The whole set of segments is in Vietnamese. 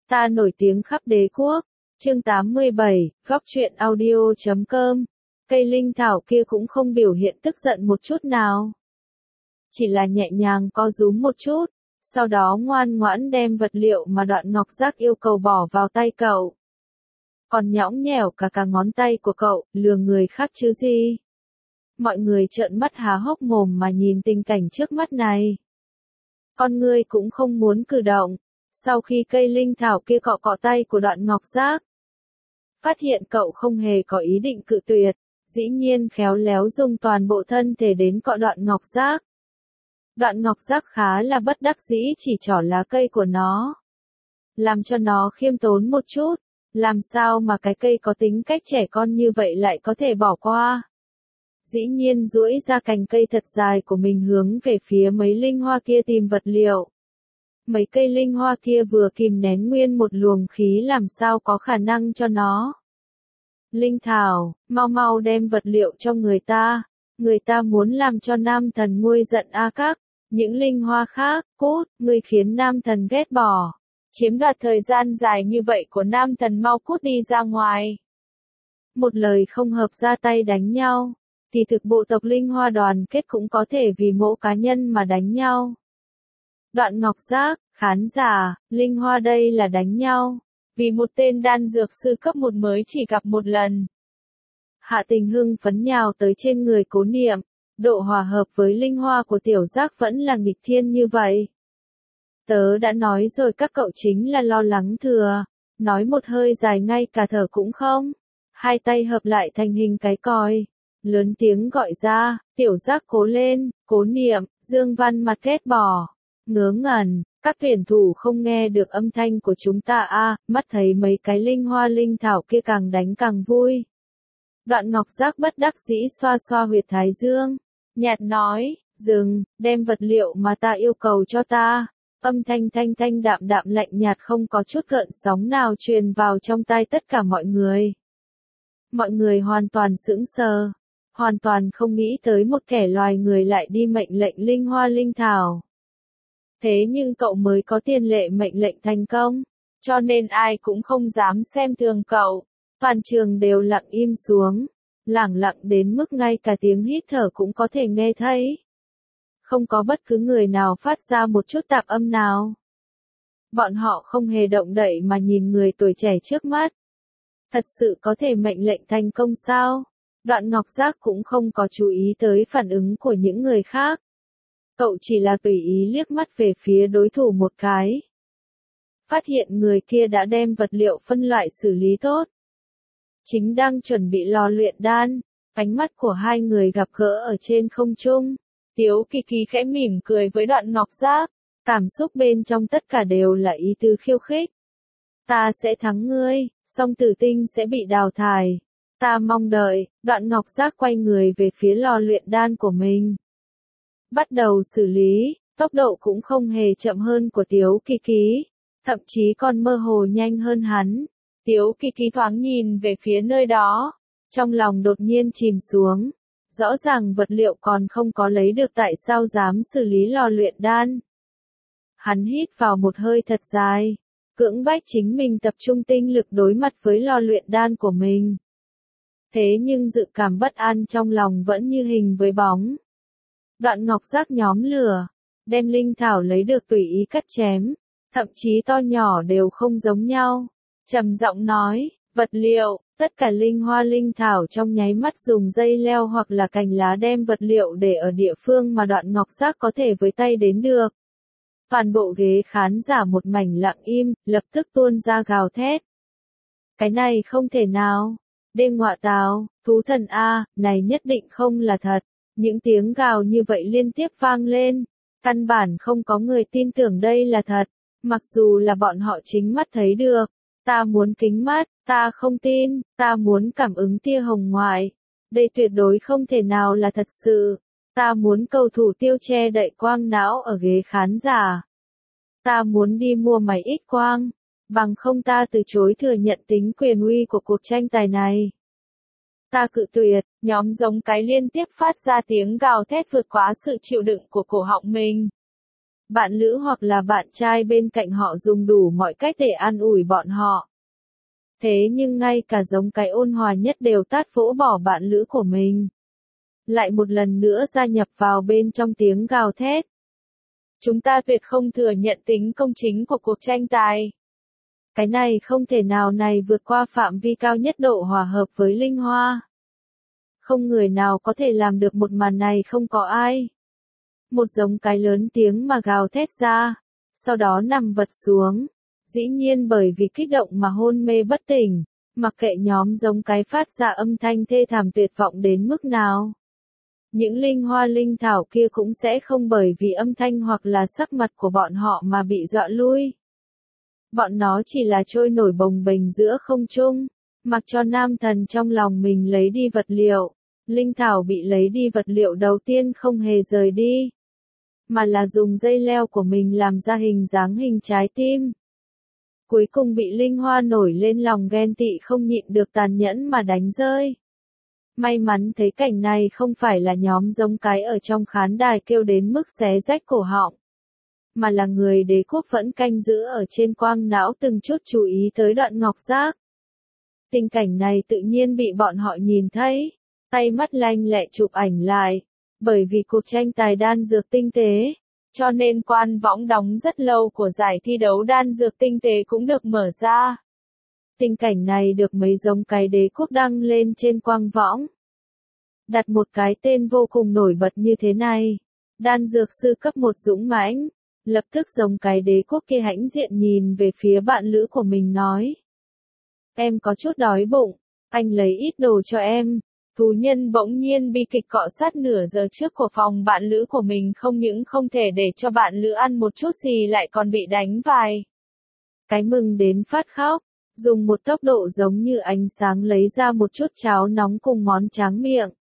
Ta nổi tiếng khắp đế quốc. Chương 87, góc truyện audio.com. Cây linh thảo kia cũng không biểu hiện tức giận một chút nào. Chỉ là nhẹ nhàng co rúm một chút, sau đó ngoan ngoãn đem vật liệu mà Đoạn Ngọc Giác yêu cầu bỏ vào tay cậu. Còn nhõng nhẽo cả ngón tay của cậu, lừa người khác chứ gì. Mọi người trợn mắt há hốc mồm mà nhìn tình cảnh trước mắt này. Con người cũng không muốn cử động. Sau khi cây linh thảo kia cọ cọ tay của Đoạn Ngọc Giác, phát hiện cậu không hề có ý định cự tuyệt, dĩ nhiên khéo léo dùng toàn bộ thân thể đến cọ Đoạn Ngọc Giác. Đoạn Ngọc Giác khá là bất đắc dĩ chỉ trỏ lá cây của nó, làm cho nó khiêm tốn một chút, làm sao mà cái cây có tính cách trẻ con như vậy lại có thể bỏ qua. Dĩ nhiên duỗi ra cành cây thật dài của mình hướng về phía mấy linh hoa kia tìm vật liệu. Mấy cây linh hoa kia vừa kìm nén nguyên một luồng khí làm sao có khả năng cho nó. Linh thảo, mau mau đem vật liệu cho người ta muốn làm cho nam thần nguôi giận a các. Những linh hoa khác, cút, ngươi khiến nam thần ghét bỏ. Chiếm đoạt thời gian dài như vậy của nam thần, mau cút đi ra ngoài. Một lời không hợp ra tay đánh nhau, thì thực bộ tộc linh hoa đoàn kết cũng có thể vì mỗi cá nhân mà đánh nhau. Đoạn Ngọc Giác, khán giả, linh hoa đây là đánh nhau, vì một tên đan dược sư cấp 1 mới chỉ gặp một lần. Hạ Tình hưng phấn nhào tới trên người Cố Niệm, độ hòa hợp với linh hoa của tiểu giác vẫn là nghịch thiên như vậy. Tớ đã nói rồi các cậu chính là lo lắng thừa, nói một hơi dài ngay cả thở cũng không. Hai tay hợp lại thành hình cái còi, lớn tiếng gọi ra, tiểu giác cố lên, Cố Niệm, Dương Văn mặt ghét bỏ, ngớ ngẩn, các tuyển thủ không nghe được âm thanh của chúng ta a, mắt thấy mấy cái linh hoa linh thảo kia càng đánh càng vui. Đoạn Ngọc Giác bất đắc dĩ xoa xoa huyệt thái dương, nhạt nói, dừng, đem vật liệu mà ta yêu cầu cho ta. Âm thanh thanh đạm đạm lạnh nhạt không có chút gợn sóng nào truyền vào trong tai tất cả mọi người. Mọi người hoàn toàn sững sờ, hoàn toàn không nghĩ tới một kẻ loài người lại đi mệnh lệnh linh hoa linh thảo. Thế nhưng cậu mới có tiền lệ mệnh lệnh thành công, cho nên ai cũng không dám xem thường cậu. Toàn trường đều lặng im xuống, lẳng lặng đến mức ngay cả tiếng hít thở cũng có thể nghe thấy. Không có bất cứ người nào phát ra một chút tạp âm nào. Bọn họ không hề động đậy mà nhìn người tuổi trẻ trước mắt. Thật sự có thể mệnh lệnh thành công sao? Đoạn Ngọc Giác cũng không có chú ý tới phản ứng của những người khác. Cậu chỉ là tùy ý liếc mắt về phía đối thủ một cái. Phát hiện người kia đã đem vật liệu phân loại xử lý tốt. Chính đang chuẩn bị lò luyện đan, ánh mắt của hai người gặp gỡ ở trên không trung. Tiếu Kỳ Kỳ khẽ mỉm cười với Đoạn Ngọc Giác, cảm xúc bên trong tất cả đều là ý tứ khiêu khích. Ta sẽ thắng ngươi, song Tử Tinh sẽ bị đào thải. Ta mong đợi. Đoạn Ngọc Giác quay người về phía lò luyện đan của mình. Bắt đầu xử lý, tốc độ cũng không hề chậm hơn của Tiếu Kỳ Kỳ, thậm chí còn mơ hồ nhanh hơn hắn. Tiếu Kỳ Kỳ thoáng nhìn về phía nơi đó, trong lòng đột nhiên chìm xuống. Rõ ràng vật liệu còn không có lấy được, tại sao dám xử lý lò luyện đan. Hắn hít vào một hơi thật dài, cưỡng bách chính mình tập trung tinh lực đối mặt với lò luyện đan của mình. Thế nhưng dự cảm bất an trong lòng vẫn như hình với bóng. Đoạn Ngọc Giác nhóm lửa, đem linh thảo lấy được tùy ý cắt chém, thậm chí to nhỏ đều không giống nhau. Trầm giọng nói, vật liệu, tất cả linh hoa linh thảo trong nháy mắt dùng dây leo hoặc là cành lá đem vật liệu để ở địa phương mà Đoạn Ngọc Giác có thể với tay đến được. Toàn bộ ghế khán giả một mảnh lặng im, lập tức tuôn ra gào thét. Cái này không thể nào. Đêm ngọa tào, thú thần A, này nhất định không là thật. Những tiếng gào như vậy liên tiếp vang lên. Căn bản không có người tin tưởng đây là thật. Mặc dù là bọn họ chính mắt thấy được. Ta muốn kính mắt, ta không tin, ta muốn cảm ứng tia hồng ngoại. Đây tuyệt đối không thể nào là thật sự. Ta muốn cầu thủ tiêu che đậy quang não ở ghế khán giả. Ta muốn đi mua máy ít quang. Bằng không ta từ chối thừa nhận tính quyền uy của cuộc tranh tài này. Ta cự tuyệt, nhóm giống cái liên tiếp phát ra tiếng gào thét vượt quá sự chịu đựng của cổ họng mình. Bạn lữ hoặc là bạn trai bên cạnh họ dùng đủ mọi cách để an ủi bọn họ. Thế nhưng ngay cả giống cái ôn hòa nhất đều tát vỗ bỏ bạn lữ của mình. Lại một lần nữa gia nhập vào bên trong tiếng gào thét. Chúng ta tuyệt không thừa nhận tính công chính của cuộc tranh tài. Cái này không thể nào này vượt qua phạm vi cao nhất độ hòa hợp với Linh Hoa. Không người nào có thể làm được một màn này, không có ai. Một giống cái lớn tiếng mà gào thét ra, sau đó nằm vật xuống. Dĩ nhiên bởi vì kích động mà hôn mê bất tỉnh, mặc kệ nhóm giống cái phát ra âm thanh thê thảm tuyệt vọng đến mức nào. Những linh hoa linh thảo kia cũng sẽ không bởi vì âm thanh hoặc là sắc mặt của bọn họ mà bị dọa lui. Bọn nó chỉ là trôi nổi bồng bềnh giữa không trung, mặc cho nam thần trong lòng mình lấy đi vật liệu. Linh thảo bị lấy đi vật liệu đầu tiên không hề rời đi, mà là dùng dây leo của mình làm ra hình dáng hình trái tim. Cuối cùng bị linh hoa nổi lên lòng ghen tị không nhịn được tàn nhẫn mà đánh rơi. May mắn thấy cảnh này không phải là nhóm giống cái ở trong khán đài kêu đến mức xé rách cổ họng, mà là người đế quốc vẫn canh giữ ở trên quang não từng chút chú ý tới đoạn ngọc giác. Tình cảnh này tự nhiên bị bọn họ nhìn thấy, tay mắt lanh lẹ chụp ảnh lại, bởi vì cuộc tranh tài đan dược tinh tế, cho nên quan võng đóng rất lâu của giải thi đấu đan dược tinh tế cũng được mở ra. Tình cảnh này được mấy giống cái đế quốc đăng lên trên quang võng. Đặt một cái tên vô cùng nổi bật như thế này, đan dược sư cấp 1 dũng mãnh, lập tức giống cái đế quốc kia hãnh diện nhìn về phía bạn lữ của mình nói. Em có chút đói bụng, anh lấy ít đồ cho em. Thú nhân bỗng nhiên bi kịch cọ sát nửa giờ trước của phòng bạn lữ của mình, không những không thể để cho bạn lữ ăn một chút gì lại còn bị đánh vài cái mừng đến phát khóc, dùng một tốc độ giống như ánh sáng lấy ra một chút cháo nóng cùng món tráng miệng.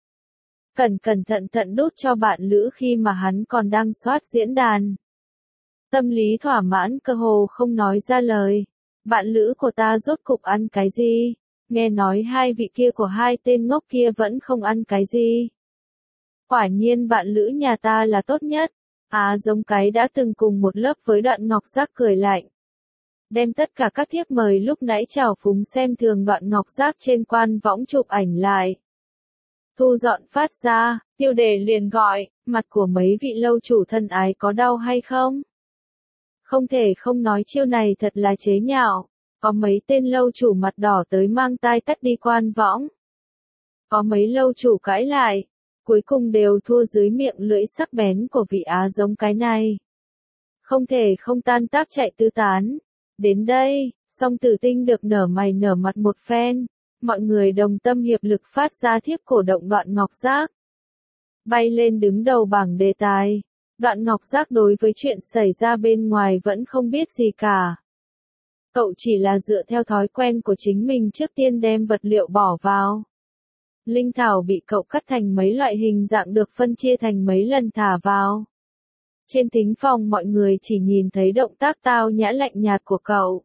Cẩn thận đút cho bạn lữ khi mà hắn còn đang soát diễn đàn. Tâm lý thỏa mãn cơ hồ không nói ra lời. Bạn lữ của ta rốt cục ăn cái gì? Nghe nói hai vị kia của hai tên ngốc kia vẫn không ăn cái gì. Quả nhiên bạn lữ nhà ta là tốt nhất. Giống cái đã từng cùng một lớp với Đoạn Ngọc Giác cười lạnh. Đem tất cả các thiếp mời lúc nãy trào phúng xem thường Đoạn Ngọc Giác trên quan võng chụp ảnh lại. Thu dọn phát ra, tiêu đề liền gọi, mặt của mấy vị lâu chủ thân ái có đau hay không? Không thể không nói chiêu này thật là chế nhạo. Có mấy tên lâu chủ mặt đỏ tới mang tai tắt đi quan võng. Có mấy lâu chủ cãi lại, cuối cùng đều thua dưới miệng lưỡi sắc bén của vị giống cái này. Không thể không tan tác chạy tứ tán. Đến đây, Song Tử Tinh được nở mày nở mặt một phen. Mọi người đồng tâm hiệp lực phát ra thiếp cổ động Đoạn Ngọc Giác. Bay lên đứng đầu bảng đề tài. Đoạn Ngọc Giác đối với chuyện xảy ra bên ngoài vẫn không biết gì cả. Cậu chỉ là dựa theo thói quen của chính mình trước tiên đem vật liệu bỏ vào. Linh thảo bị cậu cắt thành mấy loại hình dạng được phân chia thành mấy lần thả vào. Trên thính phòng mọi người chỉ nhìn thấy động tác tao nhã lạnh nhạt của cậu.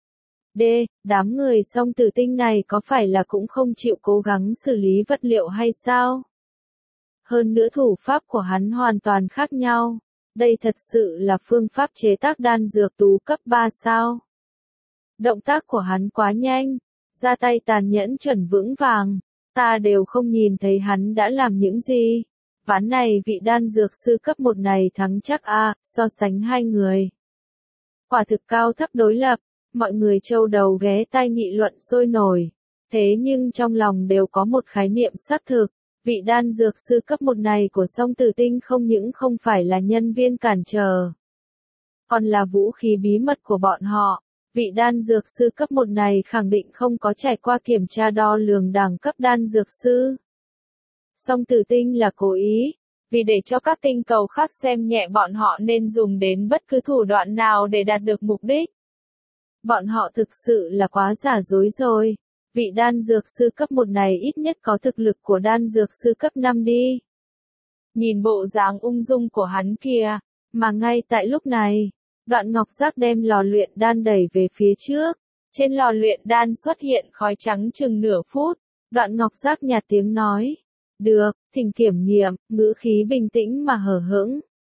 Đám người Song Tử Tinh này có phải là cũng không chịu cố gắng xử lý vật liệu hay sao? Hơn nữa thủ pháp của hắn hoàn toàn khác nhau. Đây thật sự là phương pháp chế tác đan dược tú cấp 3 sao? Động tác của hắn quá nhanh, ra tay tàn nhẫn chuẩn vững vàng, ta đều không nhìn thấy hắn đã làm những gì. Ván này vị đan dược sư cấp 1 này thắng chắc so sánh hai người. Quả thực cao thấp đối lập, mọi người châu đầu ghé tai nghị luận sôi nổi. Thế nhưng trong lòng đều có một khái niệm xác thực, vị đan dược sư cấp 1 này của Song Tử Tinh không những không phải là nhân viên cản trở, còn là vũ khí bí mật của bọn họ. Vị đan dược sư cấp 1 này khẳng định không có trải qua kiểm tra đo lường đẳng cấp đan dược sư. Song Tử Tinh là cố ý, vì để cho các tinh cầu khác xem nhẹ bọn họ nên dùng đến bất cứ thủ đoạn nào để đạt được mục đích. Bọn họ thực sự là quá giả dối rồi. Vị đan dược sư cấp 1 này ít nhất có thực lực của đan dược sư cấp 5 đi. Nhìn bộ dáng ung dung của hắn kìa, mà ngay tại lúc này, Đoạn Ngọc Giác đem lò luyện đan đẩy về phía trước. Trên lò luyện đan xuất hiện khói trắng chừng nửa phút. Đoạn Ngọc Giác nhạt tiếng nói. Được, thỉnh kiểm nghiệm, ngữ khí bình tĩnh mà hờ hững.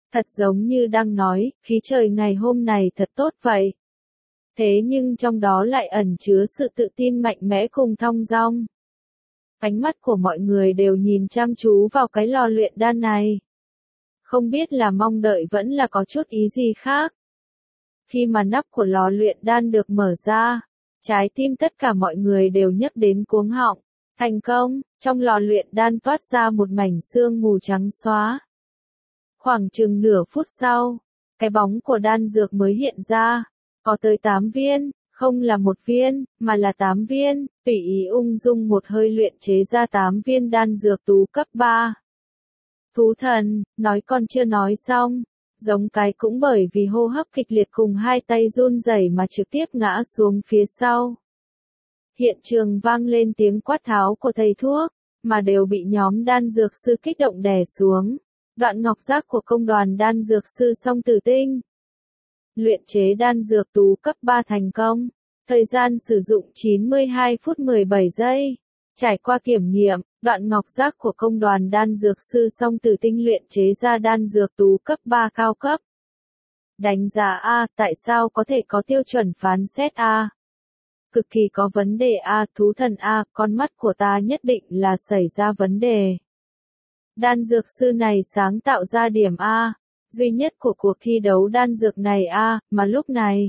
Thật giống như đang nói, khí trời ngày hôm này thật tốt vậy. Thế nhưng trong đó lại ẩn chứa sự tự tin mạnh mẽ cùng thong dong. Ánh mắt của mọi người đều nhìn chăm chú vào cái lò luyện đan này. Không biết là mong đợi vẫn là có chút ý gì khác. Khi mà nắp của lò luyện đan được mở ra, trái tim tất cả mọi người đều nhấc đến cuống họng. Thành công, trong lò luyện đan toát ra một mảnh sương mù trắng xóa. Khoảng chừng nửa phút sau, cái bóng của đan dược mới hiện ra. Có tới 8 viên, không là một viên, mà là 8 viên, tùy ý ung dung một hơi luyện chế ra 8 viên đan dược tú cấp 3. Thú thần, nói còn chưa nói xong, giống cái cũng bởi vì hô hấp kịch liệt cùng hai tay run rẩy mà trực tiếp ngã xuống phía sau. Hiện trường vang lên tiếng quát tháo của thầy thuốc, mà đều bị nhóm đan dược sư kích động đè xuống. Đoạn ngọc giác của công đoàn đan dược sư Song Tử Tinh. Luyện chế đan dược tú cấp 3 thành công. Thời gian sử dụng 92 phút 17 giây. Trải qua kiểm nghiệm, đoạn ngọc giác của công đoàn đan dược sư Song Tử Tinh luyện chế ra đan dược tú cấp 3 cao cấp. Đánh giá A, tại sao có thể có tiêu chuẩn phán xét A? Cực kỳ có vấn đề A, thú thần A, con mắt của ta nhất định là xảy ra vấn đề. Đan dược sư này sáng tạo ra điểm A, duy nhất của cuộc thi đấu đan dược này A, mà lúc này,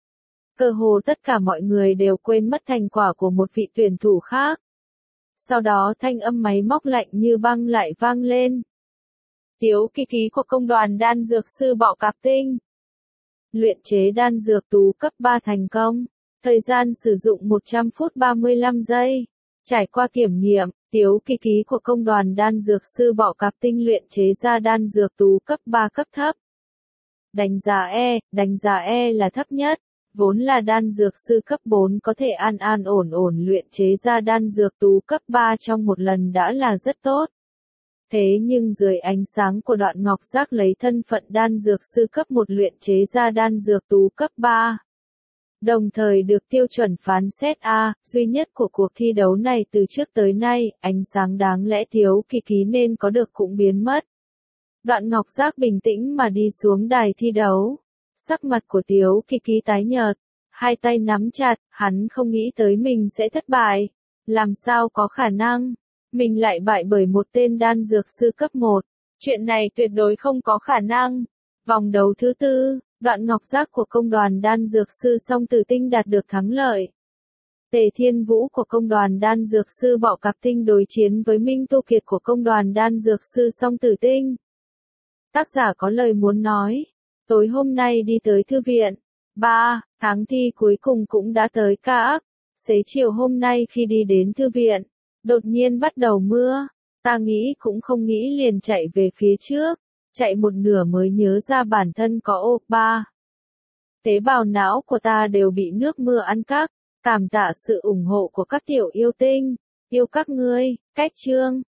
cơ hồ tất cả mọi người đều quên mất thành quả của một vị tuyển thủ khác. Sau đó thanh âm máy móc lạnh như băng lại vang lên. Tiếu kỳ ký của công đoàn đan dược sư Bọ Cạp Tinh. Luyện chế đan dược tú cấp 3 thành công. Thời gian sử dụng 100 phút 35 giây. Trải qua kiểm nghiệm, Tiếu kỳ ký của công đoàn đan dược sư Bọ Cạp Tinh luyện chế ra đan dược tú cấp 3 cấp thấp. Đánh giá E là thấp nhất. Vốn là đan dược sư cấp 4 có thể an ổn luyện chế ra đan dược tú cấp 3 trong một lần đã là rất tốt. Thế nhưng dưới ánh sáng của đoạn ngọc giác lấy thân phận đan dược sư cấp 1 luyện chế ra đan dược tú cấp 3. Đồng thời được tiêu chuẩn phán xét A, duy nhất của cuộc thi đấu này từ trước tới nay, ánh sáng đáng lẽ Tiếu kỳ ký nên có được cũng biến mất. Đoạn ngọc giác bình tĩnh mà đi xuống đài thi đấu. Sắc mặt của Tiếu kỳ ký tái nhợt, hai tay nắm chặt, hắn không nghĩ tới mình sẽ thất bại. Làm sao có khả năng, mình lại bại bởi một tên đan dược sư cấp 1. Chuyện này tuyệt đối không có khả năng. Vòng đấu thứ tư, đoạn ngọc giác của công đoàn đan dược sư Song Tử Tinh đạt được thắng lợi. Tề Thiên Vũ của công đoàn đan dược sư Bọ Cạp Tinh đối chiến với Minh Tu Kiệt của công đoàn đan dược sư Song Tử Tinh. Tác giả có lời muốn nói. Tối hôm nay đi tới thư viện. 3. Tháng thi cuối cùng cũng đã tới các. Xế chiều hôm nay khi đi đến thư viện, đột nhiên bắt đầu mưa. Ta nghĩ cũng không nghĩ liền chạy về phía trước. Chạy một nửa mới nhớ ra bản thân có ô. 3. Tế bào não của ta đều bị nước mưa ăn cắp. Cảm tạ sự ủng hộ của các tiểu yêu tinh. Yêu các ngươi. Cách chương.